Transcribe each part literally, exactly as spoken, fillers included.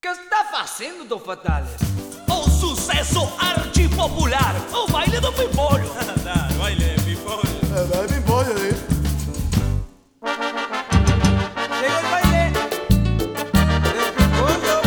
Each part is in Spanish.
Que está fazendo, Dom Fatale? O sucesso archipopular, o baile do pimpolho. Dá, baile de pimpolho. É, vai pimpolho aí. Chegou o baile del pimpollo.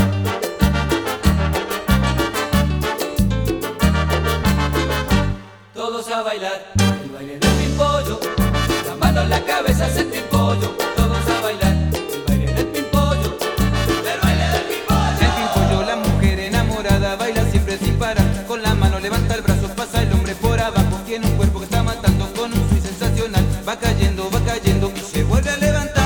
Todos a bailar el baile del pimpollo, la mano en la cabeza hace el pimpollo. Todos a bailar el baile del pimpollo, el baile del pimpollo. El pimpollo, la mujer enamorada, baila siempre sin parar. Con la mano levanta el brazo, pasa el hombre por abajo. Tiene un cuerpo que está matando con un swing sensacional. Va cayendo, va cayendo y se vuelve a levantar.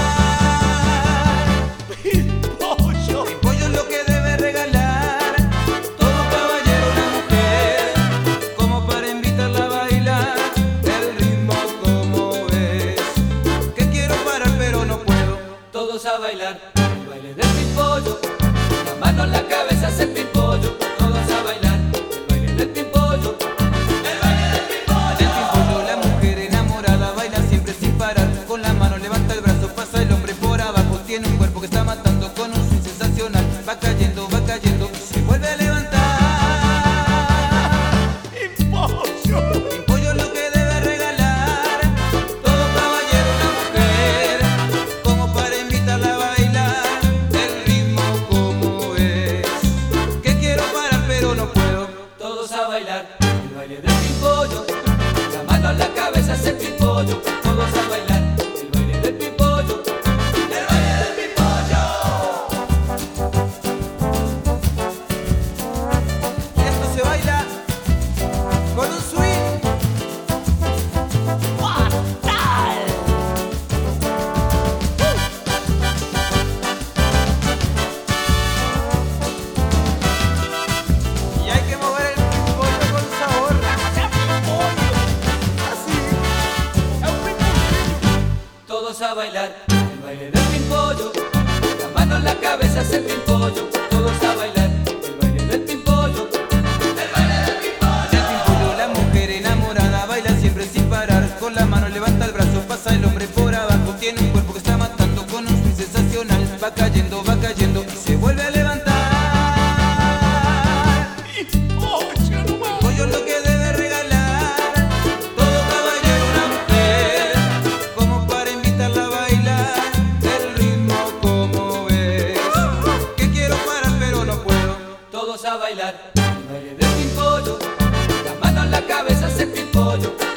Pimpollo. Pimpollo es lo que debe regalar todo caballero, una mujer, como para invitarla a bailar. El ritmo como es, que quiero parar pero no puedo. Todos a bailar el baile del pimpollo, la mano en la cabeza hace el pimpollo. Todos a bailar el baile del pimpollo, el baile del pimpollo. El pimpollo, la mujer enamorada, baila siempre sin parar. Con la mano levanta el brazo, pasa el hombre por abajo. Tiene un cuerpo que está matando con un swing sensacional. Va cayendo, va cayendo y se vuelve a levantar. Pimpollo. Pimpollo es lo que debe regalar todo caballero, una mujer, como para invitarla a bailar. El ritmo como es, que quiero parar pero no puedo. Todos a bailar el baile del pimpollo, la mano en la cabeza hace el pimpollo. Todos a bailar el baile del pimpollo, el baile del pimpollo. Esto se baila con un swing. Fatal. Y hay que mover el pimpollo con sabor. Hace pimpollo. Así. É o pimpolho. Todos a bailar el baile del pimpollo, la mano en la cabeza hace el pimpollo. Todos a bailar el baile del pimpollo, el baile del pimpollo. El pimpollo, la mujer enamorada, baila siempre sin parar. Con la mano levanta el brazo, pasa el hombre por abajo. Tiene un cuerpo que está matando con un swing sensacional. Va cayendo, va cayendo y se vuelve a levantar. Pimpollo nomás. Pimpollo es lo que debe regalar todo caballero, una mujer, como para invitarla a bailar. El ritmo como es, que quiero parar pero no puedo. Todos a bailar el baile del pimpollo, la mano en la cabeza hace el pimpollo.